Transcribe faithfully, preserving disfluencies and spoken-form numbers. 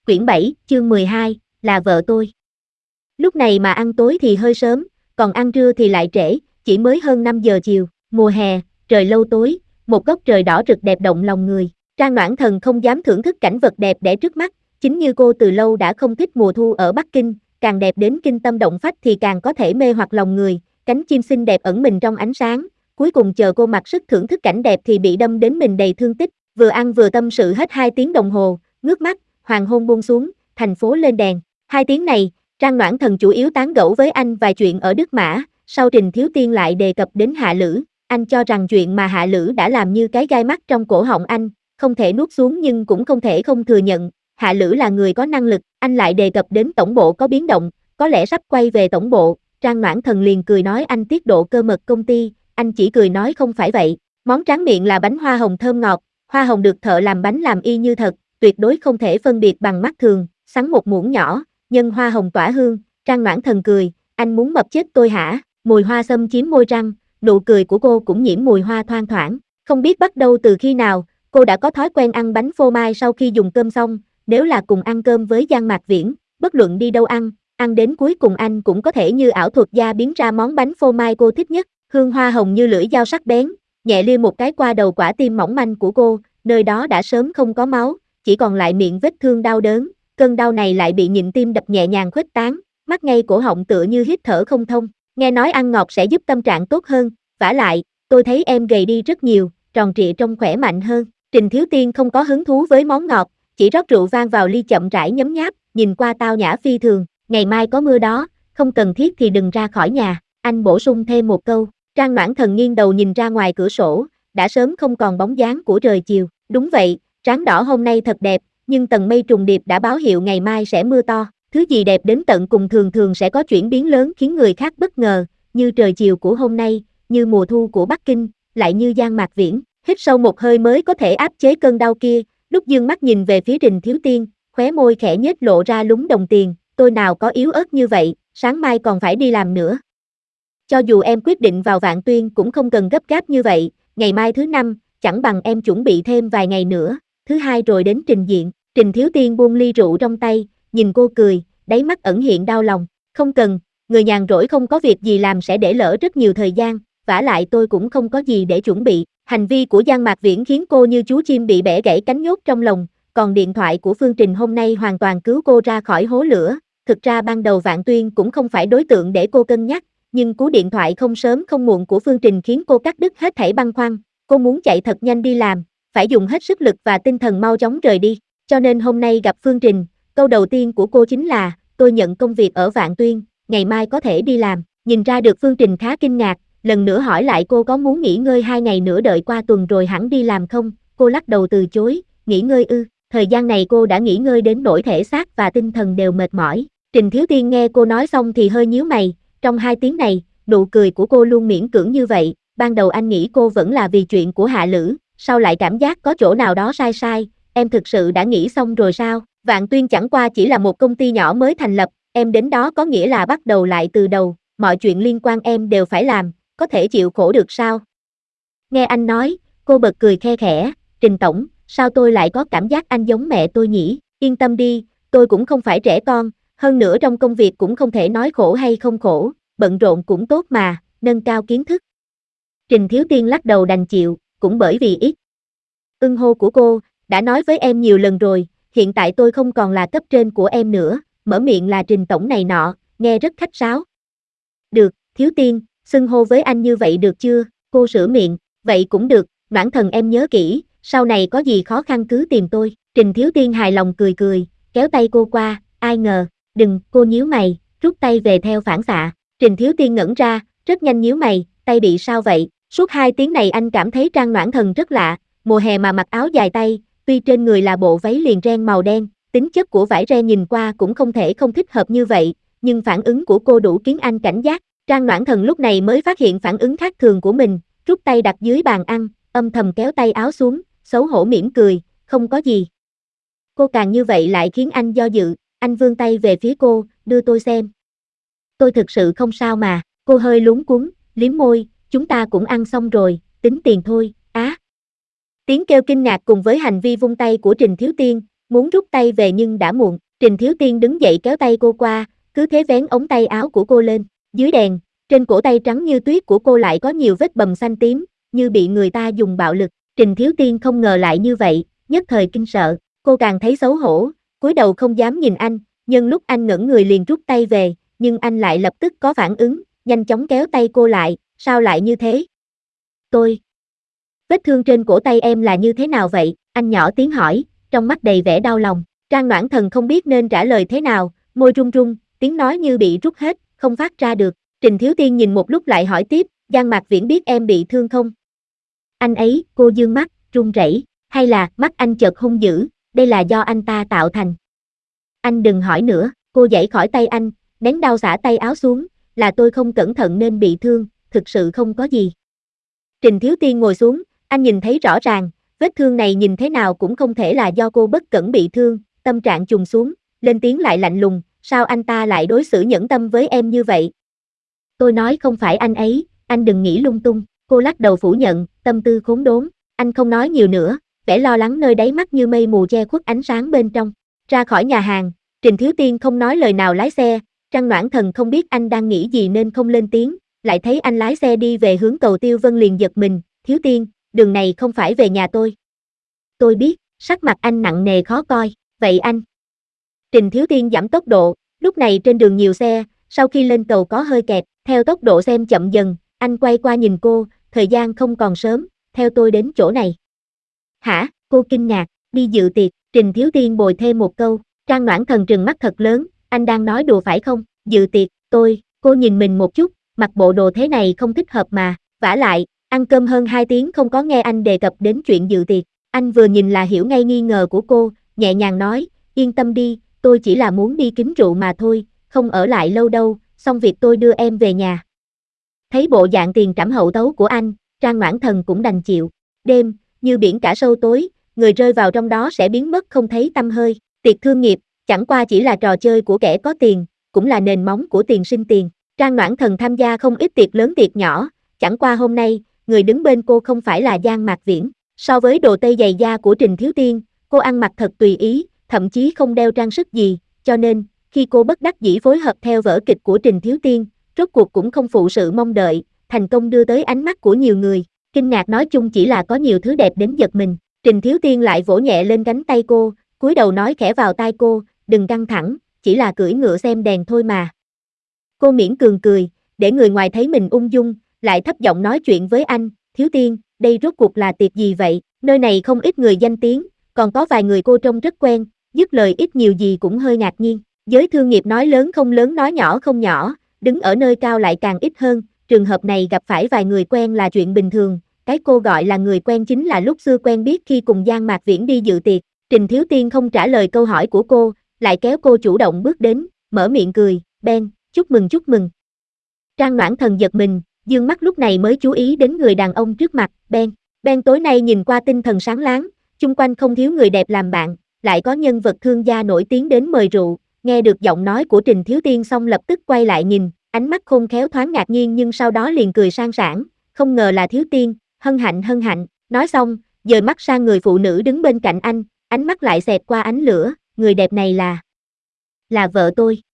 Quyển bảy, chương mười hai, là vợ tôi. Lúc này mà ăn tối thì hơi sớm, còn ăn trưa thì lại trễ, chỉ mới hơn năm giờ chiều, mùa hè, trời lâu tối, một góc trời đỏ rực đẹp động lòng người. Trang Noãn Thần không dám thưởng thức cảnh vật đẹp đẽ trước mắt, chính như cô từ lâu đã không thích mùa thu ở Bắc Kinh, càng đẹp đến kinh tâm động phách thì càng có thể mê hoặc lòng người, cánh chim xinh đẹp ẩn mình trong ánh sáng, cuối cùng chờ cô mặc sức thưởng thức cảnh đẹp thì bị đâm đến mình đầy thương tích, vừa ăn vừa tâm sự hết hai tiếng đồng hồ, ngước mắt, hoàng hôn buông xuống, thành phố lên đèn. Hai tiếng này, Trang Noãn Thần chủ yếu tán gẫu với anh vài chuyện ở Đức Mã, sau Trình Thiếu Tiên lại đề cập đến Hạ Lữ, anh cho rằng chuyện mà Hạ Lữ đã làm như cái gai mắt trong cổ họng anh, không thể nuốt xuống nhưng cũng không thể không thừa nhận, Hạ Lữ là người có năng lực, anh lại đề cập đến tổng bộ có biến động, có lẽ sắp quay về tổng bộ, Trang Noãn Thần liền cười nói anh tiết độ cơ mật công ty, anh chỉ cười nói không phải vậy, món tráng miệng là bánh hoa hồng thơm ngọt, hoa hồng được thợ làm bánh làm y như thật, tuyệt đối không thể phân biệt bằng mắt thường, sắn một muỗng nhỏ, nhân hoa hồng tỏa hương, Trang Noãn Thần cười, anh muốn mập chết tôi hả, mùi hoa xâm chiếm môi răng, nụ cười của cô cũng nhiễm mùi hoa thoang thoảng, không biết bắt đầu từ khi nào, cô đã có thói quen ăn bánh phô mai sau khi dùng cơm xong, nếu là cùng ăn cơm với Giang Mạc Viễn, bất luận đi đâu ăn, ăn đến cuối cùng anh cũng có thể như ảo thuật gia biến ra món bánh phô mai cô thích nhất, hương hoa hồng như lưỡi dao sắc bén, nhẹ lia một cái qua đầu quả tim mỏng manh của cô, nơi đó đã sớm không có máu, chỉ còn lại miệng vết thương đau đớn, cơn đau này lại bị nhịn tim đập nhẹ nhàng khuếch tán, mắc ngay cổ họng tựa như hít thở không thông, nghe nói ăn ngọt sẽ giúp tâm trạng tốt hơn, vả lại, tôi thấy em gầy đi rất nhiều, tròn trịa trông khỏe mạnh hơn, Trình Thiếu Tiên không có hứng thú với món ngọt, chỉ rót rượu vang vào ly chậm rãi nhấm nháp, nhìn qua tao nhã phi thường, ngày mai có mưa đó, không cần thiết thì đừng ra khỏi nhà, anh bổ sung thêm một câu, Trang Noãn Thần nghiêng đầu nhìn ra ngoài cửa sổ, đã sớm không còn bóng dáng của trời chiều, đúng vậy, trán đỏ hôm nay thật đẹp, nhưng tầng mây trùng điệp đã báo hiệu ngày mai sẽ mưa to, thứ gì đẹp đến tận cùng thường thường sẽ có chuyển biến lớn khiến người khác bất ngờ, như trời chiều của hôm nay, như mùa thu của Bắc Kinh, lại như Giang Mạc Viễn, hít sâu một hơi mới có thể áp chế cơn đau kia, lúc dương mắt nhìn về phía Trình Thiếu Tiên, khóe môi khẽ nhếch lộ ra lúng đồng tiền, tôi nào có yếu ớt như vậy, sáng mai còn phải đi làm nữa. Cho dù em quyết định vào Vạn Tuyên cũng không cần gấp gáp như vậy, ngày mai thứ năm, chẳng bằng em chuẩn bị thêm vài ngày nữa, thứ hai rồi đến trình diện, Trình Thiếu Tiên buông ly rượu trong tay, nhìn cô cười, đáy mắt ẩn hiện đau lòng, không cần, người nhàn rỗi không có việc gì làm sẽ để lỡ rất nhiều thời gian, vả lại tôi cũng không có gì để chuẩn bị, hành vi của Giang Mạc Viễn khiến cô như chú chim bị bẻ gãy cánh nhốt trong lồng, còn điện thoại của Phương Trình hôm nay hoàn toàn cứu cô ra khỏi hố lửa, thực ra ban đầu Vạn Tuyên cũng không phải đối tượng để cô cân nhắc, nhưng cú điện thoại không sớm không muộn của Phương Trình khiến cô cắt đứt hết thảy băn khoăn, cô muốn chạy thật nhanh đi làm, phải dùng hết sức lực và tinh thần mau chóng rời đi, cho nên hôm nay gặp Phương Trình, câu đầu tiên của cô chính là, tôi nhận công việc ở Vạn Tuyên, ngày mai có thể đi làm, nhìn ra được Phương Trình khá kinh ngạc, lần nữa hỏi lại cô có muốn nghỉ ngơi hai ngày nữa đợi qua tuần rồi hẳn đi làm không, cô lắc đầu từ chối, nghỉ ngơi ư, thời gian này cô đã nghỉ ngơi đến nỗi thể xác và tinh thần đều mệt mỏi, Trình Thiếu Tiên nghe cô nói xong thì hơi nhíu mày, trong hai tiếng này, nụ cười của cô luôn miễn cưỡng như vậy, ban đầu anh nghĩ cô vẫn là vì chuyện của Hạ Lữ, sau lại cảm giác có chỗ nào đó sai sai, em thực sự đã nghĩ xong rồi sao, Vạn Tuyên chẳng qua chỉ là một công ty nhỏ mới thành lập, em đến đó có nghĩa là bắt đầu lại từ đầu, mọi chuyện liên quan em đều phải làm, có thể chịu khổ được sao? Nghe anh nói, cô bật cười khe khẽ, Trình Tổng, sao tôi lại có cảm giác anh giống mẹ tôi nhỉ, yên tâm đi, tôi cũng không phải trẻ con, hơn nữa trong công việc cũng không thể nói khổ hay không khổ, bận rộn cũng tốt mà, nâng cao kiến thức. Trình Thiếu Tiên lắc đầu đành chịu, cũng bởi vì ít ưng hô của cô, đã nói với em nhiều lần rồi, hiện tại tôi không còn là cấp trên của em nữa, mở miệng là Trình Tổng này nọ, nghe rất khách sáo. Được, Thiếu Tiên, xưng hô với anh như vậy được chưa, cô sửa miệng, vậy cũng được, Noãn Thần em nhớ kỹ, sau này có gì khó khăn cứ tìm tôi, Trình Thiếu Tiên hài lòng cười cười, kéo tay cô qua, ai ngờ, đừng, cô nhíu mày, rút tay về theo phản xạ, Trình Thiếu Tiên ngẩn ra, rất nhanh nhíu mày, tay bị sao vậy, suốt hai tiếng này anh cảm thấy Trang Noãn Thần rất lạ, mùa hè mà mặc áo dài tay, tuy trên người là bộ váy liền ren màu đen, tính chất của vải ren nhìn qua cũng không thể không thích hợp như vậy, nhưng phản ứng của cô đủ khiến anh cảnh giác, Trang Noãn Thần lúc này mới phát hiện phản ứng khác thường của mình, rút tay đặt dưới bàn ăn, âm thầm kéo tay áo xuống, xấu hổ mỉm cười, không có gì. Cô càng như vậy lại khiến anh do dự, anh vươn tay về phía cô, đưa tôi xem. Tôi thực sự không sao mà, cô hơi lúng cuống, liếm môi, chúng ta cũng ăn xong rồi, tính tiền thôi, á. Tiếng kêu kinh ngạc cùng với hành vi vung tay của Trình Thiếu Tiên, muốn rút tay về nhưng đã muộn, Trình Thiếu Tiên đứng dậy kéo tay cô qua, cứ thế vén ống tay áo của cô lên, dưới đèn, trên cổ tay trắng như tuyết của cô lại có nhiều vết bầm xanh tím, như bị người ta dùng bạo lực, Trình Thiếu Tiên không ngờ lại như vậy, nhất thời kinh sợ, cô càng thấy xấu hổ, cúi đầu không dám nhìn anh, nhưng lúc anh ngẩng người liền rút tay về, nhưng anh lại lập tức có phản ứng, nhanh chóng kéo tay cô lại, sao lại như thế? Tôi. Vết thương trên cổ tay em là như thế nào vậy? Anh nhỏ tiếng hỏi, trong mắt đầy vẻ đau lòng. Trang Noãn Thần không biết nên trả lời thế nào, môi run run, tiếng nói như bị rút hết, không phát ra được. Trình Thiếu Tiên nhìn một lúc lại hỏi tiếp, Giang Mạc Viễn biết em bị thương không? Anh ấy, cô dương mắt, run rẩy, hay là mắt anh chợt hung dữ, đây là do anh ta tạo thành. Anh đừng hỏi nữa, cô giãy khỏi tay anh, nén đau xả tay áo xuống, là tôi không cẩn thận nên bị thương, thực sự không có gì. Trình Thiếu Tiên ngồi xuống, anh nhìn thấy rõ ràng, vết thương này nhìn thế nào cũng không thể là do cô bất cẩn bị thương, tâm trạng trùng xuống, lên tiếng lại lạnh lùng, sao anh ta lại đối xử nhẫn tâm với em như vậy? Tôi nói không phải anh ấy, anh đừng nghĩ lung tung, cô lắc đầu phủ nhận, tâm tư khốn đốn, anh không nói nhiều nữa, vẻ lo lắng nơi đáy mắt như mây mù che khuất ánh sáng bên trong. Ra khỏi nhà hàng, Trình Thiếu Tiên không nói lời nào lái xe, Trang Noãn Thần không biết anh đang nghĩ gì nên không lên tiếng, lại thấy anh lái xe đi về hướng cầu Tiêu Vân liền giật mình, Thiếu Tiên, đường này không phải về nhà tôi. Tôi biết, sắc mặt anh nặng nề khó coi, vậy anh. Trình Thiếu Tiên giảm tốc độ, lúc này trên đường nhiều xe, sau khi lên cầu có hơi kẹt, theo tốc độ xem chậm dần, anh quay qua nhìn cô, thời gian không còn sớm, theo tôi đến chỗ này. Hả, cô kinh ngạc, đi dự tiệc, Trình Thiếu Tiên bồi thêm một câu, Trang Noãn Thần trừng mắt thật lớn, anh đang nói đùa phải không, dự tiệc, tôi, cô nhìn mình một chút, mặc bộ đồ thế này không thích hợp mà, vả lại, ăn cơm hơn hai tiếng không có nghe anh đề cập đến chuyện dự tiệc, anh vừa nhìn là hiểu ngay nghi ngờ của cô, nhẹ nhàng nói, yên tâm đi, tôi chỉ là muốn đi kính rượu mà thôi, không ở lại lâu đâu, xong việc tôi đưa em về nhà. Thấy bộ dạng tiền trảm hậu tấu của anh, Trang Noãn Thần cũng đành chịu, đêm, như biển cả sâu tối, người rơi vào trong đó sẽ biến mất không thấy tăm hơi, tiệc thương nghiệp, chẳng qua chỉ là trò chơi của kẻ có tiền, cũng là nền móng của tiền sinh tiền. Trang Noãn Thần tham gia không ít tiệc lớn tiệc nhỏ, chẳng qua hôm nay, người đứng bên cô không phải là Giang Mạc Viễn. So với đồ tây dày da của Trình Thiếu Tiên, cô ăn mặc thật tùy ý, thậm chí không đeo trang sức gì, cho nên, khi cô bất đắc dĩ phối hợp theo vở kịch của Trình Thiếu Tiên, rốt cuộc cũng không phụ sự mong đợi, thành công đưa tới ánh mắt của nhiều người. Kinh ngạc nói chung chỉ là có nhiều thứ đẹp đến giật mình. Trình Thiếu Tiên lại vỗ nhẹ lên cánh tay cô, cúi đầu nói khẽ vào tai cô, đừng căng thẳng, chỉ là cưỡi ngựa xem đèn thôi mà. Cô miễn cường cười, để người ngoài thấy mình ung dung, lại thấp giọng nói chuyện với anh, Thiếu Tiên, đây rốt cuộc là tiệc gì vậy, nơi này không ít người danh tiếng, còn có vài người cô trông rất quen, dứt lời ít nhiều gì cũng hơi ngạc nhiên. Giới thương nghiệp nói lớn không lớn nói nhỏ không nhỏ, đứng ở nơi cao lại càng ít hơn, trường hợp này gặp phải vài người quen là chuyện bình thường, cái cô gọi là người quen chính là lúc xưa quen biết khi cùng Giang Mạc Viễn đi dự tiệc. Trình Thiếu Tiên không trả lời câu hỏi của cô, lại kéo cô chủ động bước đến, mở miệng cười, Ben, chúc mừng chúc mừng. Trang Noãn Thần giật mình, dương mắt lúc này mới chú ý đến người đàn ông trước mặt, Ben. Ben tối nay nhìn qua tinh thần sáng láng, chung quanh không thiếu người đẹp làm bạn, lại có nhân vật thương gia nổi tiếng đến mời rượu, nghe được giọng nói của Trình Thiếu Tiên xong lập tức quay lại nhìn, ánh mắt khôn khéo thoáng ngạc nhiên nhưng sau đó liền cười sang sảng, không ngờ là Thiếu Tiên, hân hạnh hân hạnh, nói xong, dời mắt sang người phụ nữ đứng bên cạnh anh, ánh mắt lại xẹt qua ánh lửa, người đẹp này là, là vợ tôi.